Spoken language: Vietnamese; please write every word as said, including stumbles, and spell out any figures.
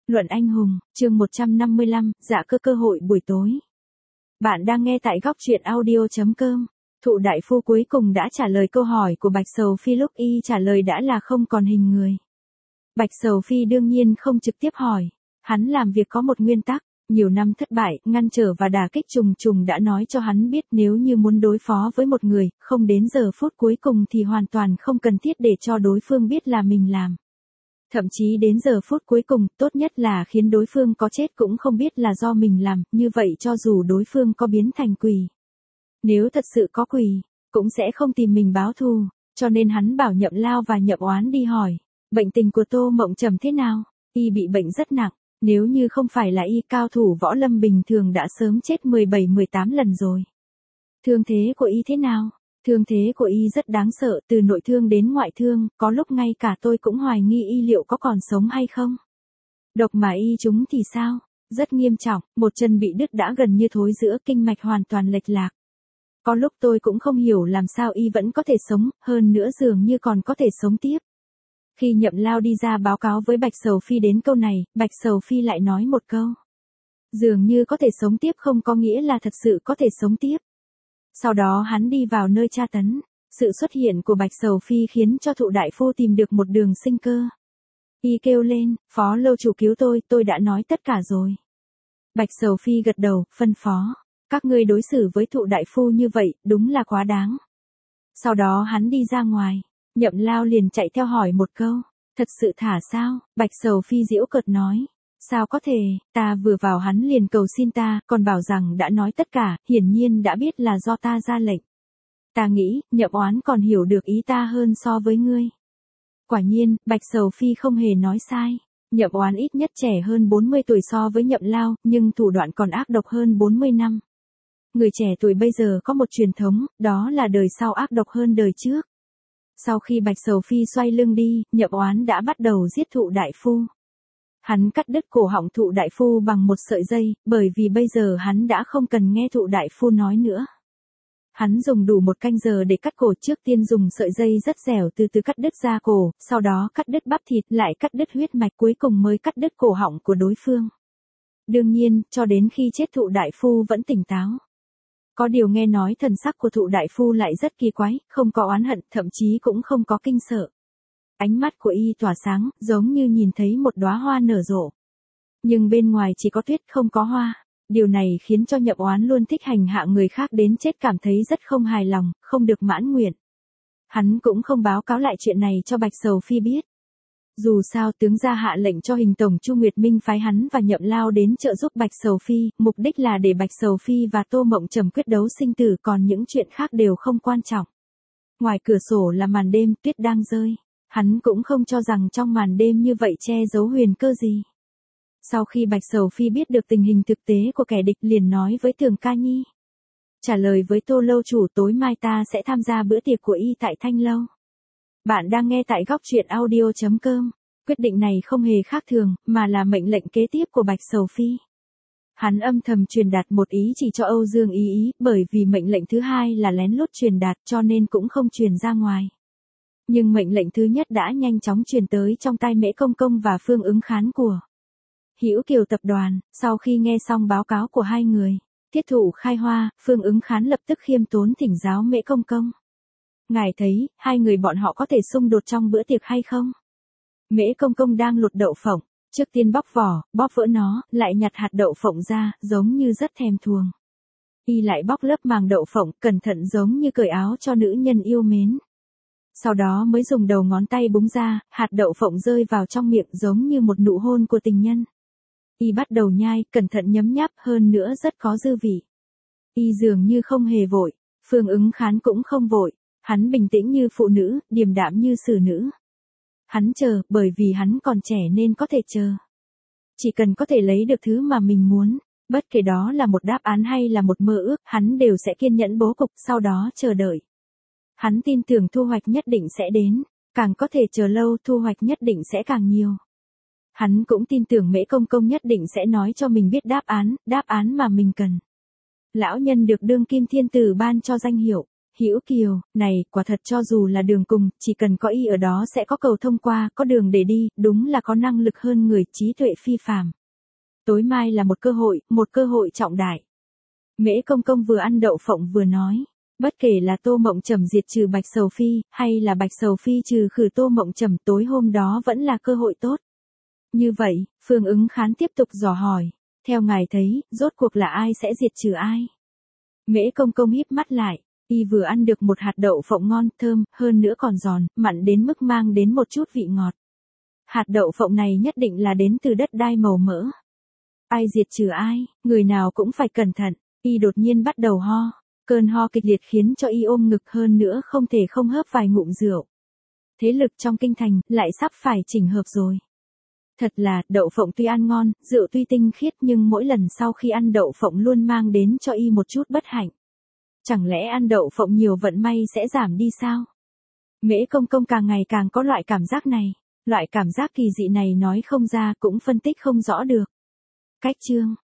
Luận anh hùng, chương một trăm năm mươi lăm, dạ cơ cơ hội buổi tối. Bạn đang nghe tại góc truyện audio chấm com. Thụ đại phu cuối cùng đã trả lời câu hỏi của Bạch Sầu Phi, lúc y trả lời đã là không còn hình người. Bạch Sầu Phi đương nhiên không trực tiếp hỏi. Hắn làm việc có một nguyên tắc, nhiều năm thất bại, ngăn trở và đả kích trùng trùng đã nói cho hắn biết nếu như muốn đối phó với một người, không đến giờ phút cuối cùng thì hoàn toàn không cần thiết để cho đối phương biết là mình làm. Thậm chí đến giờ phút cuối cùng, tốt nhất là khiến đối phương có chết cũng không biết là do mình làm, như vậy cho dù đối phương có biến thành quỷ. Nếu thật sự có quỷ, cũng sẽ không tìm mình báo thù, cho nên hắn bảo Nhậm Lao và Nhậm Oán đi hỏi, bệnh tình của Tô Mộng Trầm thế nào, y bị bệnh rất nặng, nếu như không phải là y cao thủ võ lâm bình thường đã sớm chết mười bảy mười tám lần rồi. Thương thế của y thế nào? Thương thế của y rất đáng sợ, từ nội thương đến ngoại thương, có lúc ngay cả tôi cũng hoài nghi y liệu có còn sống hay không. Độc mà y trúng thì sao? Rất nghiêm trọng, một chân bị đứt đã gần như thối giữa, kinh mạch hoàn toàn lệch lạc. Có lúc tôi cũng không hiểu làm sao y vẫn có thể sống, hơn nữa dường như còn có thể sống tiếp. Khi Nhậm Lao đi ra báo cáo với Bạch Sầu Phi đến câu này, Bạch Sầu Phi lại nói một câu. Dường như có thể sống tiếp không có nghĩa là thật sự có thể sống tiếp. Sau đó hắn đi vào nơi tra tấn. Sự xuất hiện của Bạch Sầu Phi khiến cho Thụ đại phu tìm được một đường sinh cơ. Y kêu lên, Phó lâu chủ cứu tôi, tôi đã nói tất cả rồi. Bạch Sầu Phi gật đầu, phân phó. Các ngươi đối xử với Thụ đại phu như vậy, đúng là quá đáng. Sau đó hắn đi ra ngoài. Nhậm Lao liền chạy theo hỏi một câu. Thật sự thả sao? Bạch Sầu Phi giễu cợt nói. Sao có thể, ta vừa vào hắn liền cầu xin ta, còn bảo rằng đã nói tất cả, hiển nhiên đã biết là do ta ra lệnh. Ta nghĩ, Nhậm Oán còn hiểu được ý ta hơn so với ngươi. Quả nhiên, Bạch Sầu Phi không hề nói sai. Nhậm Oán ít nhất trẻ hơn bốn mươi tuổi so với Nhậm Lao, nhưng thủ đoạn còn ác độc hơn bốn mươi năm. Người trẻ tuổi bây giờ có một truyền thống, đó là đời sau ác độc hơn đời trước. Sau khi Bạch Sầu Phi xoay lưng đi, Nhậm Oán đã bắt đầu giết Thụ đại phu. Hắn cắt đứt cổ họng Thụ đại phu bằng một sợi dây, bởi vì bây giờ hắn đã không cần nghe Thụ đại phu nói nữa. Hắn dùng đủ một canh giờ để cắt cổ, trước tiên dùng sợi dây rất dẻo từ từ cắt đứt da cổ, sau đó cắt đứt bắp thịt, lại cắt đứt huyết mạch, cuối cùng mới cắt đứt cổ họng của đối phương. Đương nhiên, cho đến khi chết Thụ đại phu vẫn tỉnh táo. Có điều nghe nói thần sắc của Thụ đại phu lại rất kỳ quái, không có oán hận, thậm chí cũng không có kinh sợ. Ánh mắt của y tỏa sáng, giống như nhìn thấy một đóa hoa nở rộ. Nhưng bên ngoài chỉ có tuyết không có hoa. Điều này khiến cho Nhậm Oán luôn thích hành hạ người khác đến chết cảm thấy rất không hài lòng, không được mãn nguyện. Hắn cũng không báo cáo lại chuyện này cho Bạch Sầu Phi biết. Dù sao tướng gia hạ lệnh cho Hình tổng Chu Nguyệt Minh phái hắn và Nhậm Lao đến trợ giúp Bạch Sầu Phi, mục đích là để Bạch Sầu Phi và Tô Mộng Trầm quyết đấu sinh tử, còn những chuyện khác đều không quan trọng. Ngoài cửa sổ là màn đêm, tuyết đang rơi. Hắn cũng không cho rằng trong màn đêm như vậy che giấu huyền cơ gì. Sau khi Bạch Sầu Phi biết được tình hình thực tế của kẻ địch liền nói với Thường Ca Nhi. Trả lời với Tô lâu chủ, tối mai ta sẽ tham gia bữa tiệc của y tại Thanh Lâu. Bạn đang nghe tại góc truyện audio chấm com. Quyết định này không hề khác thường, mà là mệnh lệnh kế tiếp của Bạch Sầu Phi. Hắn âm thầm truyền đạt một ý chỉ cho Âu Dương Ý Ý, bởi vì mệnh lệnh thứ hai là lén lút truyền đạt cho nên cũng không truyền ra ngoài. Nhưng mệnh lệnh thứ nhất đã nhanh chóng truyền tới trong tai Mễ Công Công và Phương Ứng Khán của Hữu Kiều tập đoàn. Sau khi nghe xong báo cáo của hai người, Thiết Thụ khai hoa, Phương Ứng Khán lập tức khiêm tốn thỉnh giáo Mễ Công Công. Ngài thấy, hai người bọn họ có thể xung đột trong bữa tiệc hay không? Mễ Công Công đang lột đậu phộng, trước tiên bóc vỏ, bóp vỡ nó, lại nhặt hạt đậu phộng ra, giống như rất thèm thuồng. Y lại bóc lớp màng đậu phộng, cẩn thận giống như cởi áo cho nữ nhân yêu mến. Sau đó mới dùng đầu ngón tay búng ra, hạt đậu phộng rơi vào trong miệng giống như một nụ hôn của tình nhân. Y bắt đầu nhai, cẩn thận nhấm nháp, hơn nữa rất có dư vị. Y dường như không hề vội, Phương Ứng Khán cũng không vội, hắn bình tĩnh như phụ nữ, điềm đạm như xử nữ. Hắn chờ, bởi vì hắn còn trẻ nên có thể chờ. Chỉ cần có thể lấy được thứ mà mình muốn, bất kể đó là một đáp án hay là một mơ ước, hắn đều sẽ kiên nhẫn bố cục, sau đó chờ đợi. Hắn tin tưởng thu hoạch nhất định sẽ đến, càng có thể chờ lâu thu hoạch nhất định sẽ càng nhiều. Hắn cũng tin tưởng Mễ Công Công nhất định sẽ nói cho mình biết đáp án, đáp án mà mình cần. Lão nhân được đương kim thiên tử ban cho danh hiệu, Hữu Kiều, này, quả thật cho dù là đường cùng, chỉ cần có y ở đó sẽ có cầu thông qua, có đường để đi, đúng là có năng lực hơn người, trí tuệ phi phàm. Tối mai là một cơ hội, một cơ hội trọng đại. Mễ Công Công vừa ăn đậu phộng vừa nói. Bất kể là Tô Mộng Trầm diệt trừ Bạch Sầu Phi, hay là Bạch Sầu Phi trừ khử Tô Mộng Trầm, tối hôm đó vẫn là cơ hội tốt. Như vậy, Phương Ứng Khán tiếp tục dò hỏi. Theo ngài thấy, rốt cuộc là ai sẽ diệt trừ ai? Mễ Công Công híp mắt lại. Y vừa ăn được một hạt đậu phộng ngon, thơm, hơn nữa còn giòn, mặn đến mức mang đến một chút vị ngọt. Hạt đậu phộng này nhất định là đến từ đất đai màu mỡ. Ai diệt trừ ai, người nào cũng phải cẩn thận. Y đột nhiên bắt đầu ho. Cơn ho kịch liệt khiến cho y ôm ngực, hơn nữa không thể không hớp vài ngụm rượu. Thế lực trong kinh thành, lại sắp phải chỉnh hợp rồi. Thật là, đậu phộng tuy ăn ngon, rượu tuy tinh khiết, nhưng mỗi lần sau khi ăn đậu phộng luôn mang đến cho y một chút bất hạnh. Chẳng lẽ ăn đậu phộng nhiều vận may sẽ giảm đi sao? Mễ Công Công càng ngày càng có loại cảm giác này. Loại cảm giác kỳ dị này nói không ra, cũng phân tích không rõ được. Cách chương